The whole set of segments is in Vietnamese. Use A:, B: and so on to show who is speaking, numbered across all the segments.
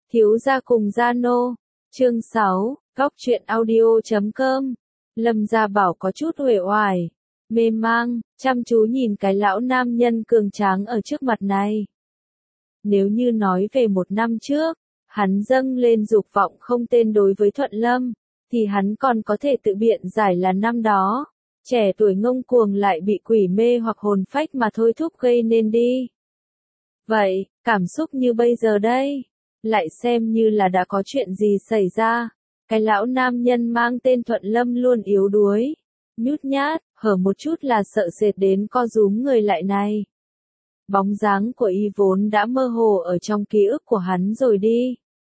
A: Thiếu gia cùng gia nô. Chương 6, góc truyện audio.com. Lâm Gia Bảo có chút uể oải, mê mang, chăm chú nhìn cái lão nam nhân cường tráng ở trước mặt này. Nếu như nói về một năm trước, hắn dâng lên dục vọng không tên đối với Thuận Lâm, thì hắn còn có thể tự biện giải là năm đó, trẻ tuổi ngông cuồng lại bị quỷ mê hoặc hồn phách mà thôi thúc gây nên đi. Vậy, cảm xúc như bây giờ đây, lại xem như là đã có chuyện gì xảy ra. Cái lão nam nhân mang tên Thuận Lâm luôn yếu đuối, nhút nhát, hở một chút là sợ sệt đến co rúm người lại này. Bóng dáng của y vốn đã mơ hồ ở trong ký ức của hắn rồi đi.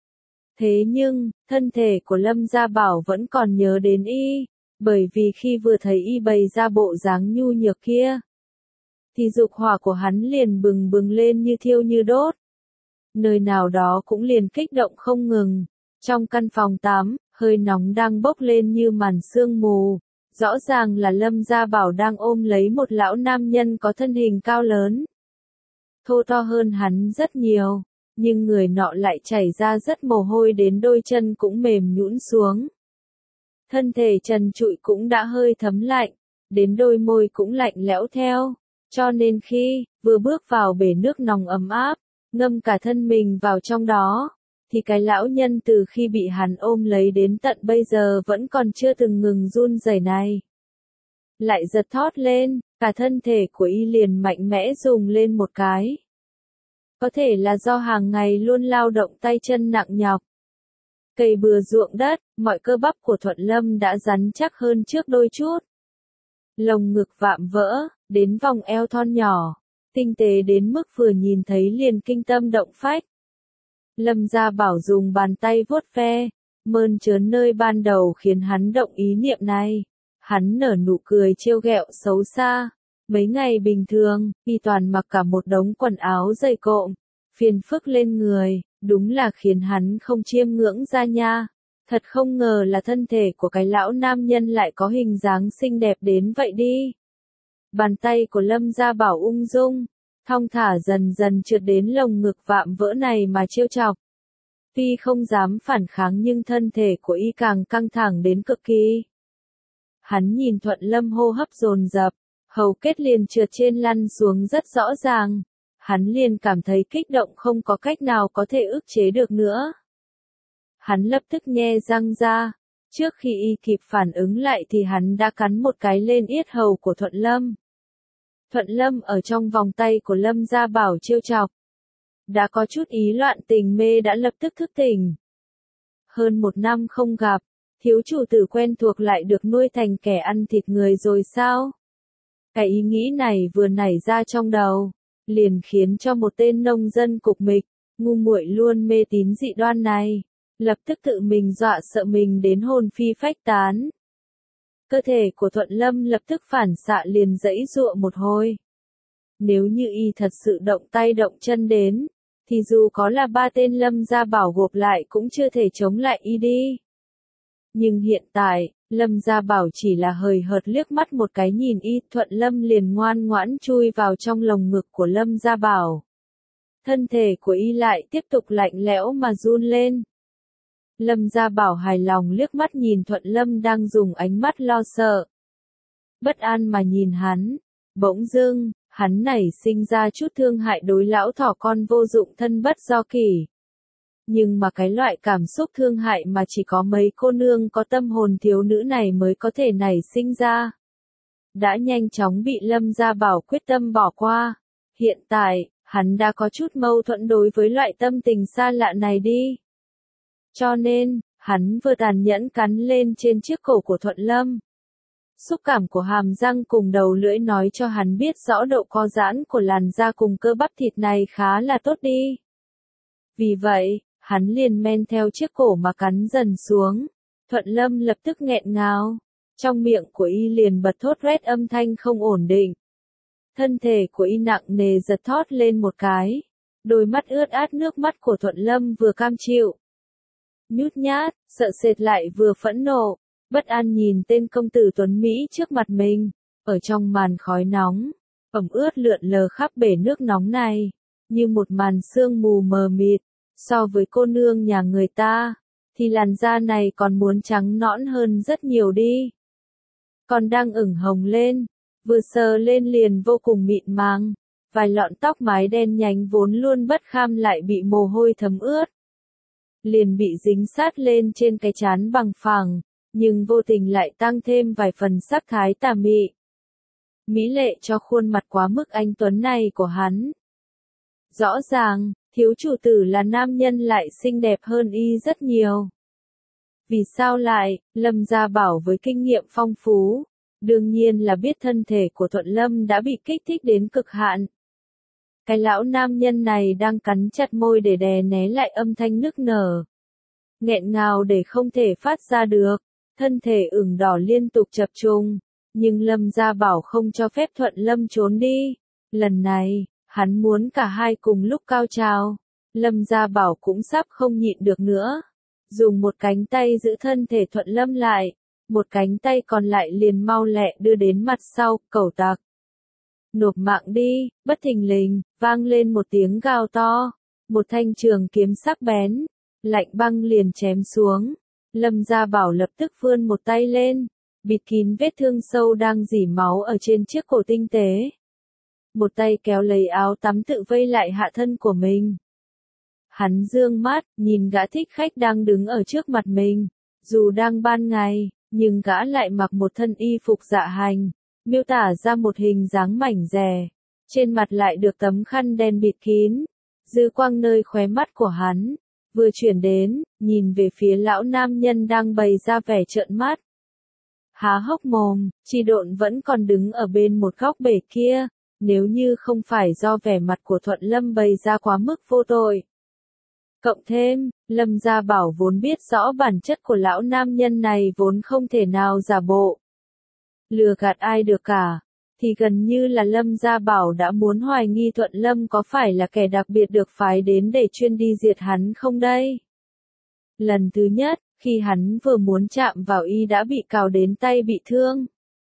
A: Thế nhưng, thân thể của Lâm Gia Bảo vẫn còn nhớ đến y, bởi vì khi vừa thấy y bày ra bộ dáng nhu nhược kia, thì dục hỏa của hắn liền bừng bừng lên như thiêu như đốt. Nơi nào đó cũng liền kích động không ngừng. Trong căn phòng tắm, hơi nóng đang bốc lên như màn sương mù. Rõ ràng là Lâm Gia Bảo đang ôm lấy một lão nam nhân có thân hình cao lớn, thô to hơn hắn rất nhiều, nhưng người nọ lại chảy ra rất mồ hôi đến đôi chân cũng mềm nhũn xuống. Thân thể trần trụi cũng đã hơi thấm lạnh, đến đôi môi cũng lạnh lẽo theo, cho nên khi vừa bước vào bể nước nóng ấm áp, ngâm cả thân mình vào trong đó, thì cái lão nhân từ khi bị hắn ôm lấy đến tận bây giờ vẫn còn chưa từng ngừng run rẩy này. Lại giật thót lên, cả thân thể của y liền mạnh mẽ rung lên một cái. Có thể là do hàng ngày luôn lao động tay chân nặng nhọc, cày bừa ruộng đất, mọi cơ bắp của Thuận Lâm đã rắn chắc hơn trước đôi chút. Lồng ngực vạm vỡ, đến vòng eo thon nhỏ, tinh tế đến mức vừa nhìn thấy liền kinh tâm động phách. Lâm Gia Bảo dùng bàn tay vuốt ve, mơn trớn nơi ban đầu khiến hắn động ý niệm này. Hắn nở nụ cười trêu ghẹo xấu xa. Mấy ngày bình thường, y toàn mặc cả một đống quần áo dày cộm, phiền phức lên người, đúng là khiến hắn không chiêm ngưỡng ra nha. Thật không ngờ là thân thể của cái lão nam nhân lại có hình dáng xinh đẹp đến vậy đi. Bàn tay của Lâm Gia Bảo ung dung, thong thả dần dần trượt đến lồng ngực vạm vỡ này mà trêu chọc. Tuy không dám phản kháng nhưng thân thể của y càng căng thẳng đến cực kỳ. Hắn nhìn Thuận Lâm hô hấp dồn dập, hầu kết liền trượt trên lăn xuống rất rõ ràng. Hắn liền cảm thấy kích động không có cách nào có thể ức chế được nữa. Hắn lập tức nhe răng ra. Trước khi y kịp phản ứng lại thì hắn đã cắn một cái lên yết hầu của Thuận Lâm. Thuận Lâm ở trong vòng tay của Lâm Gia Bảo trêu chọc. Đã có chút ý loạn tình mê đã lập tức thức tỉnh. Hơn một năm không gặp, thiếu chủ tử quen thuộc lại được nuôi thành kẻ ăn thịt người rồi sao? Cái ý nghĩ này vừa nảy ra trong đầu, liền khiến cho một tên nông dân cục mịch, ngu muội luôn mê tín dị đoan này, lập tức tự mình dọa sợ mình đến hồn phi phách tán. Cơ thể của Thuận Lâm lập tức phản xạ liền giãy giụa một hồi. Nếu như y thật sự động tay động chân đến, thì dù có là ba tên Lâm Gia Bảo gộp lại cũng chưa thể chống lại y đi. Nhưng hiện tại, Lâm Gia Bảo chỉ là hời hợt liếc mắt một cái nhìn y, Thuận Lâm liền ngoan ngoãn chui vào trong lồng ngực của Lâm Gia Bảo. Thân thể của y lại tiếp tục lạnh lẽo mà run lên. Lâm Gia Bảo hài lòng liếc mắt nhìn Thuận Lâm đang dùng ánh mắt lo sợ, bất an mà nhìn hắn. Bỗng dưng, hắn nảy sinh ra chút thương hại đối lão thỏ con vô dụng thân bất do kỷ. Nhưng mà cái loại cảm xúc thương hại mà chỉ có mấy cô nương có tâm hồn thiếu nữ này mới có thể nảy sinh ra, đã nhanh chóng bị Lâm Gia Bảo quyết tâm bỏ qua. Hiện tại, hắn đã có chút mâu thuẫn đối với loại tâm tình xa lạ này đi. Cho nên, hắn vừa tàn nhẫn cắn lên trên chiếc cổ của Thuận Lâm. Xúc cảm của hàm răng cùng đầu lưỡi nói cho hắn biết rõ độ co giãn của làn da cùng cơ bắp thịt này khá là tốt đi. Vì vậy, hắn liền men theo chiếc cổ mà cắn dần xuống. Thuận Lâm lập tức nghẹn ngào. Trong miệng của y liền bật thốt rét âm thanh không ổn định. Thân thể của y nặng nề giật thót lên một cái. Đôi mắt ướt át nước mắt của Thuận Lâm vừa cam chịu, nhút nhát, sợ sệt lại vừa phẫn nộ, bất an nhìn tên công tử tuấn Mỹ trước mặt mình. Ở trong màn khói nóng, ẩm ướt lượn lờ khắp bể nước nóng này, như một màn sương mù mờ mịt. So với cô nương nhà người ta, thì làn da này còn muốn trắng nõn hơn rất nhiều đi. Còn đang ửng hồng lên, vừa sờ lên liền vô cùng mịn màng, vài lọn tóc mái đen nhánh vốn luôn bất kham lại bị mồ hôi thấm ướt. Liền bị dính sát lên trên cái trán bằng phẳng, nhưng vô tình lại tăng thêm vài phần sắc thái tà mị. Mỹ lệ cho khuôn mặt quá mức anh tuấn này của hắn. Rõ ràng, thiếu chủ tử là nam nhân lại xinh đẹp hơn y rất nhiều. Vì sao lại, Lâm Gia Bảo với kinh nghiệm phong phú, đương nhiên là biết thân thể của Thuận Lâm đã bị kích thích đến cực hạn. Cái lão nam nhân này đang cắn chặt môi để đè né lại âm thanh nức nở. Nghẹn ngào để không thể phát ra được, thân thể ửng đỏ liên tục chập trùng, nhưng Lâm Gia Bảo không cho phép Thuận Lâm trốn đi. Lần này, hắn muốn cả hai cùng lúc cao trào. Lâm Gia Bảo cũng sắp không nhịn được nữa. Dùng một cánh tay giữ thân thể Thuận Lâm lại, một cánh tay còn lại liền mau lẹ đưa đến mặt sau, cẩu tặc. Nộp mạng đi, bất thình lình, vang lên một tiếng gào to. Một thanh trường kiếm sắc bén, lạnh băng liền chém xuống. Lâm Gia Bảo lập tức vươn một tay lên, bịt kín vết thương sâu đang rỉ máu ở trên chiếc cổ tinh tế. Một tay kéo lấy áo tắm tự vây lại hạ thân của mình. Hắn dương mắt, nhìn gã thích khách đang đứng ở trước mặt mình. Dù đang ban ngày, nhưng gã lại mặc một thân y phục dạ hành, miêu tả ra một hình dáng mảnh dè. Trên mặt lại được tấm khăn đen bịt kín. Dư quang nơi khóe mắt của hắn, vừa chuyển đến, nhìn về phía lão nam nhân đang bày ra vẻ trợn mắt. Há hốc mồm, Chi Độn vẫn còn đứng ở bên một góc bể kia, nếu như không phải do vẻ mặt của Thuận Lâm bày ra quá mức vô tội. Cộng thêm, Lâm Gia Bảo vốn biết rõ bản chất của lão nam nhân này vốn không thể nào giả bộ lừa gạt ai được cả, thì gần như là Lâm Gia Bảo đã muốn hoài nghi Thuận Lâm có phải là kẻ đặc biệt được phái đến để chuyên đi diệt hắn không đây. Lần thứ nhất, khi hắn vừa muốn chạm vào y đã bị cào đến tay bị thương.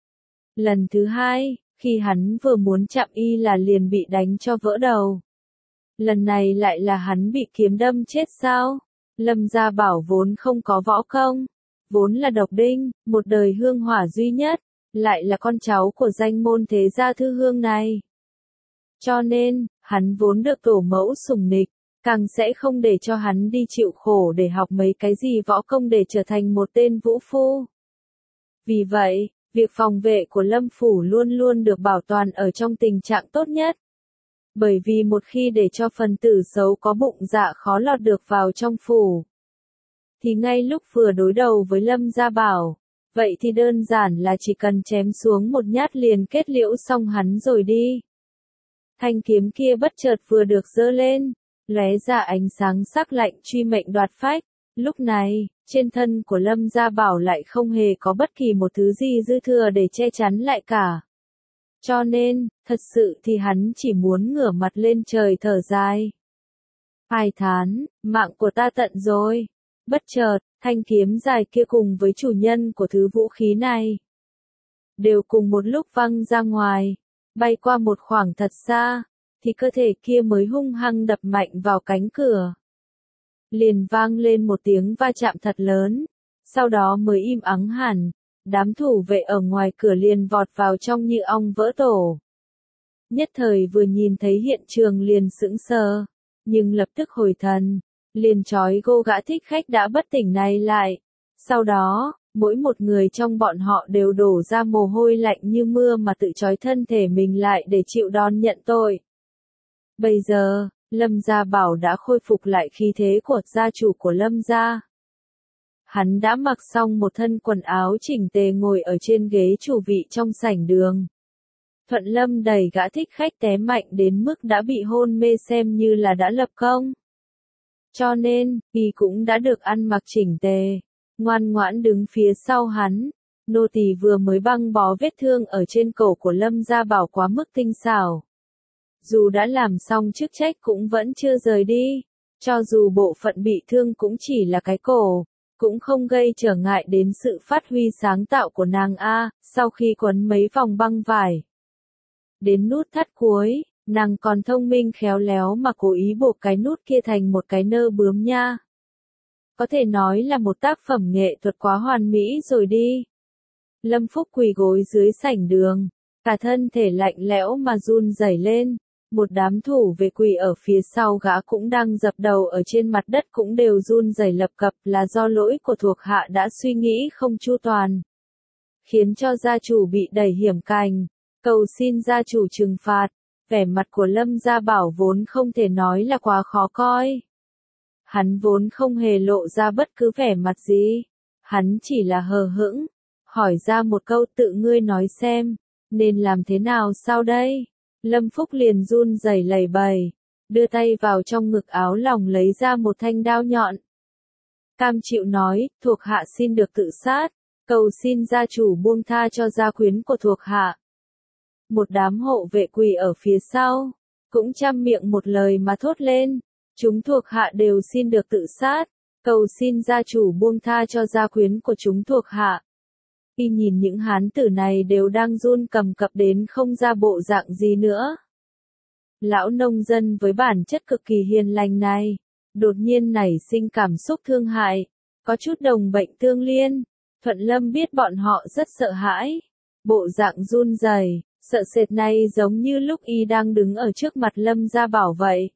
A: Lần thứ hai, khi hắn vừa muốn chạm y là liền bị đánh cho vỡ đầu. Lần này lại là hắn bị kiếm đâm chết sao? Lâm Gia Bảo vốn không có võ công, vốn là độc đinh, một đời hương hỏa duy nhất, lại là con cháu của danh môn thế gia Thư Hương này. Cho nên, hắn vốn được tổ mẫu sủng nịch, càng sẽ không để cho hắn đi chịu khổ để học mấy cái gì võ công để trở thành một tên vũ phu. Vì vậy, việc phòng vệ của Lâm Phủ luôn luôn được bảo toàn ở trong tình trạng tốt nhất. Bởi vì một khi để cho phần tử xấu có bụng dạ khó lọt được vào trong phủ, thì ngay lúc vừa đối đầu với Lâm Gia Bảo, vậy thì đơn giản là chỉ cần chém xuống một nhát liền kết liễu xong hắn rồi đi. Thanh kiếm kia bất chợt vừa được giơ lên, lóe ra ánh sáng sắc lạnh truy mệnh đoạt phách. Lúc này, trên thân của Lâm Gia Bảo lại không hề có bất kỳ một thứ gì dư thừa để che chắn lại cả. Cho nên, thật sự thì hắn chỉ muốn ngửa mặt lên trời thở dài. Ai thán, mạng của ta tận rồi. Bất chợt, thanh kiếm dài kia cùng với chủ nhân của thứ vũ khí này đều cùng một lúc văng ra ngoài, bay qua một khoảng thật xa, thì cơ thể kia mới hung hăng đập mạnh vào cánh cửa. Liền vang lên một tiếng va chạm thật lớn, sau đó mới im ắng hẳn, đám thủ vệ ở ngoài cửa liền vọt vào trong như ong vỡ tổ. Nhất thời vừa nhìn thấy hiện trường liền sững sờ, nhưng lập tức hồi thần, liền trói gô gã thích khách đã bất tỉnh này lại. Sau đó, mỗi một người trong bọn họ đều đổ ra mồ hôi lạnh như mưa mà tự trói thân thể mình lại để chịu đòn nhận tội. Bây giờ, Lâm Gia Bảo đã khôi phục lại khí thế của gia chủ của Lâm Gia. Hắn đã mặc xong một thân quần áo chỉnh tề ngồi ở trên ghế chủ vị trong sảnh đường. Thuận Lâm đẩy gã thích khách té mạnh đến mức đã bị hôn mê xem như là đã lập công. Cho nên, y cũng đã được ăn mặc chỉnh tề, ngoan ngoãn đứng phía sau hắn. Nô tỳ vừa mới băng bó vết thương ở trên cổ của Lâm Gia Bảo quá mức tinh xảo. Dù đã làm xong chức trách cũng vẫn chưa rời đi, cho dù bộ phận bị thương cũng chỉ là cái cổ, cũng không gây trở ngại đến sự phát huy sáng tạo của nàng A. Sau khi quấn mấy vòng băng vải đến nút thắt cuối, Nàng còn thông minh khéo léo mà cố ý buộc cái nút kia thành một cái nơ bướm nha. Có thể nói là một tác phẩm nghệ thuật quá hoàn mỹ rồi đi. Lâm Phúc quỳ gối dưới sảnh đường, cả thân thể lạnh lẽo mà run rẩy lên. Một đám thủ vệ quỳ ở phía sau gã cũng đang dập đầu ở trên mặt đất cũng đều run rẩy lập cập, là do lỗi của thuộc hạ đã suy nghĩ không chu toàn, khiến cho gia chủ bị đẩy hiểm cảnh, cầu xin gia chủ trừng phạt. Vẻ mặt của Lâm Gia Bảo vốn không thể nói là quá khó coi. Hắn vốn không hề lộ ra bất cứ vẻ mặt gì, hắn chỉ là hờ hững, hỏi ra một câu, tự ngươi nói xem, nên làm thế nào sau đây? Lâm Phúc liền run rẩy lẩy bẩy, đưa tay vào trong ngực áo lòng lấy ra một thanh đao nhọn. Cam chịu nói, thuộc hạ xin được tự sát, cầu xin gia chủ buông tha cho gia quyến của thuộc hạ. Một đám hộ vệ quỳ ở phía sau, cũng trăm miệng một lời mà thốt lên, chúng thuộc hạ đều xin được tự sát, cầu xin gia chủ buông tha cho gia quyến của chúng thuộc hạ. Khi nhìn những hán tử này đều đang run cầm cập đến không ra bộ dạng gì nữa. Lão nông dân với bản chất cực kỳ hiền lành này, đột nhiên nảy sinh cảm xúc thương hại, có chút đồng bệnh tương liên. Thuận Lâm biết bọn họ rất sợ hãi, bộ dạng run rẩy, sợ sệt này giống như lúc y đang đứng ở trước mặt Lâm Gia Bảo vậy.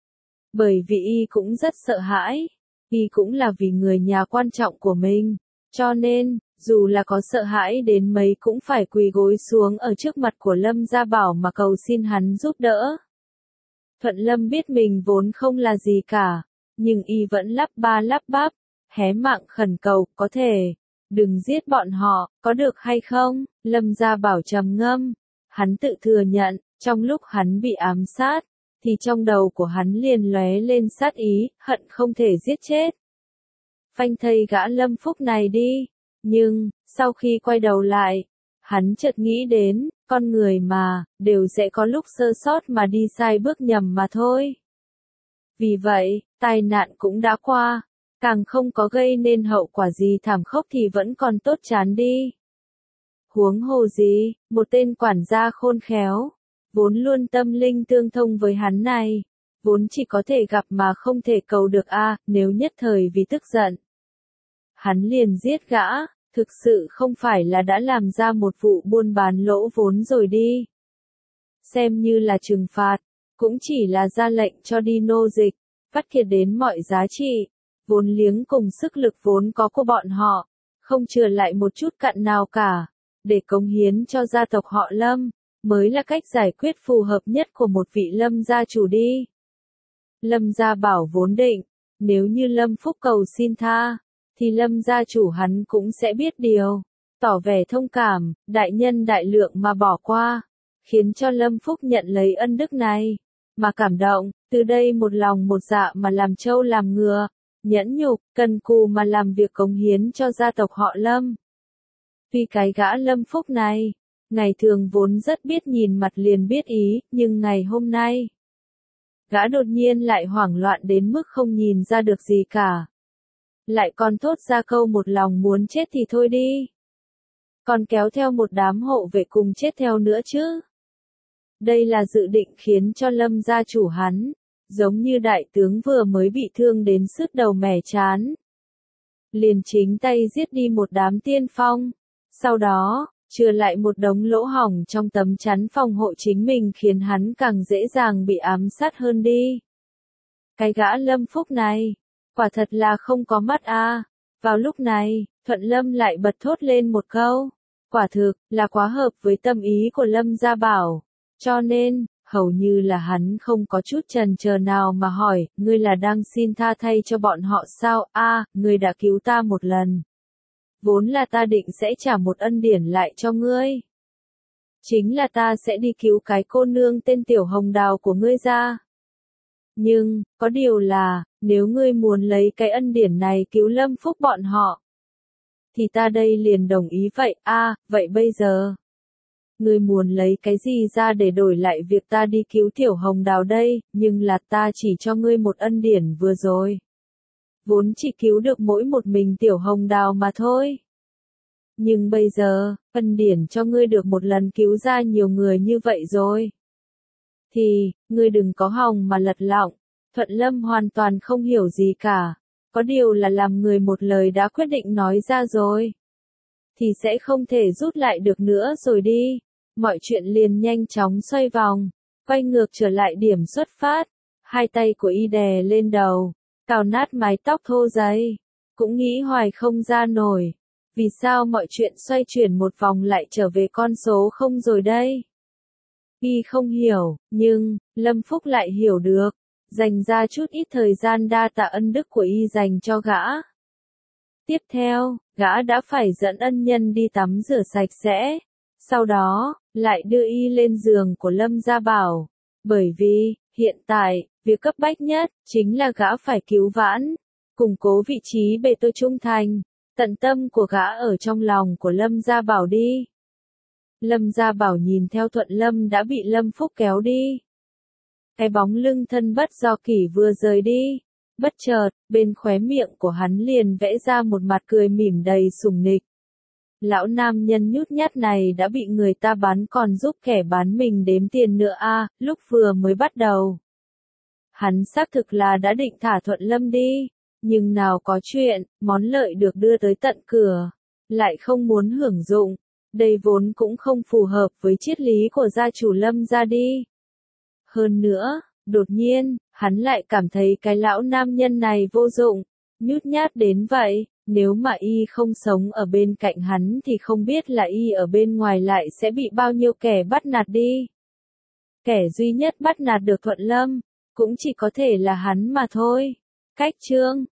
A: Bởi vì y cũng rất sợ hãi, y cũng là vì người nhà quan trọng của mình, cho nên, dù là có sợ hãi đến mấy cũng phải quỳ gối xuống ở trước mặt của Lâm Gia Bảo mà cầu xin hắn giúp đỡ. Thuận Lâm biết mình vốn không là gì cả, nhưng y vẫn lắp ba lắp bắp, hé miệng khẩn cầu, có thể, đừng giết bọn họ, có được hay không? Lâm Gia Bảo trầm ngâm, hắn tự thừa nhận, trong lúc hắn bị ám sát, thì trong đầu của hắn liền lóe lên sát ý, hận không thể giết chết. Phanh thây gã Lâm Phúc này đi, nhưng, sau khi quay đầu lại, hắn chợt nghĩ đến, con người mà, đều sẽ có lúc sơ sót mà đi sai bước nhầm mà thôi. Vì vậy, tai nạn cũng đã qua, càng không có gây nên hậu quả gì thảm khốc thì vẫn còn tốt chán đi. Huống hồ gì, một tên quản gia khôn khéo, vốn luôn tâm linh tương thông với hắn này, vốn chỉ có thể gặp mà không thể cầu được nếu nhất thời vì tức giận. Hắn liền giết gã, thực sự không phải là đã làm ra một vụ buôn bán lỗ vốn rồi đi. Xem như là trừng phạt, cũng chỉ là ra lệnh cho đi nô dịch, vắt kiệt đến mọi giá trị, vốn liếng cùng sức lực vốn có của bọn họ, không chừa lại một chút cặn nào cả, để cống hiến cho gia tộc họ Lâm, mới là cách giải quyết phù hợp nhất của một vị Lâm gia chủ đi. Lâm Gia Bảo vốn định, nếu như Lâm Phúc cầu xin tha, thì Lâm gia chủ hắn cũng sẽ biết điều, tỏ vẻ thông cảm, đại nhân đại lượng mà bỏ qua, khiến cho Lâm Phúc nhận lấy ân đức này, mà cảm động, từ đây một lòng một dạ mà làm trâu làm ngựa, nhẫn nhục, cần cù mà làm việc cống hiến cho gia tộc họ Lâm. Vì cái gã Lâm Phúc này, ngày thường vốn rất biết nhìn mặt liền biết ý, nhưng ngày hôm nay, gã đột nhiên lại hoảng loạn đến mức không nhìn ra được gì cả. Lại còn thốt ra câu một lòng muốn chết thì thôi đi. Còn kéo theo một đám hộ vệ cùng chết theo nữa chứ. Đây là dự định khiến cho Lâm gia chủ hắn, giống như đại tướng vừa mới bị thương đến sứt đầu mẻ chán. Liền chính tay giết đi một đám tiên phong, sau đó, chừa lại một đống lỗ hổng trong tấm chắn phòng hộ chính mình khiến hắn càng dễ dàng bị ám sát hơn đi. Cái gã Lâm Phúc này, quả thật là không có mắt Vào lúc này, Thuận Lâm lại bật thốt lên một câu, quả thực, là quá hợp với tâm ý của Lâm Gia Bảo, cho nên, hầu như là hắn không có chút chần chờ nào mà hỏi, ngươi là đang xin tha thay cho bọn họ sao? Ngươi đã cứu ta một lần. Vốn là ta định sẽ trả một ân điển lại cho ngươi. Chính là ta sẽ đi cứu cái cô nương tên Tiểu Hồng Đào của ngươi ra. Nhưng, có điều là, nếu ngươi muốn lấy cái ân điển này cứu Lâm Phúc bọn họ, thì ta đây liền đồng ý vậy. Vậy bây giờ, ngươi muốn lấy cái gì ra để đổi lại việc ta đi cứu Tiểu Hồng Đào đây, nhưng là ta chỉ cho ngươi một ân điển vừa rồi. Vốn chỉ cứu được mỗi một mình Tiểu Hồng Đào mà thôi. Nhưng bây giờ, ân điển cho ngươi được một lần cứu ra nhiều người như vậy rồi. thì, ngươi đừng có hòng mà lật lọng. Thuận Lâm hoàn toàn không hiểu gì cả. Có điều là làm người một lời đã quyết định nói ra rồi. Thì sẽ không thể rút lại được nữa rồi đi. Mọi chuyện liền nhanh chóng xoay vòng. Quay ngược trở lại điểm xuất phát. Hai tay của y đè lên đầu. Cào nát mái tóc thô dày. Cũng nghĩ hoài không ra nổi. Vì sao mọi chuyện xoay chuyển một vòng lại trở về con số không rồi đây? Y không hiểu, nhưng, Lâm Phúc lại hiểu được. Dành ra chút ít thời gian đa tạ ân đức của y dành cho gã. Tiếp theo, gã đã phải dẫn ân nhân đi tắm rửa sạch sẽ. Sau đó, lại đưa y lên giường của Lâm Gia Bảo. Bởi vì, hiện tại, việc cấp bách nhất, chính là gã phải cứu vãn, củng cố vị trí bề tôi trung thành. Tận tâm của gã ở trong lòng của Lâm Gia Bảo đi. Lâm Gia Bảo nhìn theo Thuận Lâm đã bị Lâm Phúc kéo đi. Cái bóng lưng thân bất do kỷ vừa rời đi. Bất chợt, bên khóe miệng của hắn liền vẽ ra một mặt cười mỉm đầy sủng nịch. Lão nam nhân nhút nhát này đã bị người ta bán còn giúp kẻ bán mình đếm tiền nữa à, lúc vừa mới bắt đầu. Hắn xác thực là đã định thả Thuận Lâm đi. Nhưng nào có chuyện, món lợi được đưa tới tận cửa, lại không muốn hưởng dụng. Đây vốn cũng không phù hợp với triết lý của gia chủ Lâm gia đi. Hơn nữa, đột nhiên, hắn lại cảm thấy cái lão nam nhân này vô dụng, nhút nhát đến vậy. Nếu mà y không sống ở bên cạnh hắn thì không biết là y ở bên ngoài lại sẽ bị bao nhiêu kẻ bắt nạt đi. Kẻ duy nhất bắt nạt được Thuận Lâm, cũng chỉ có thể là hắn mà thôi. Cách chương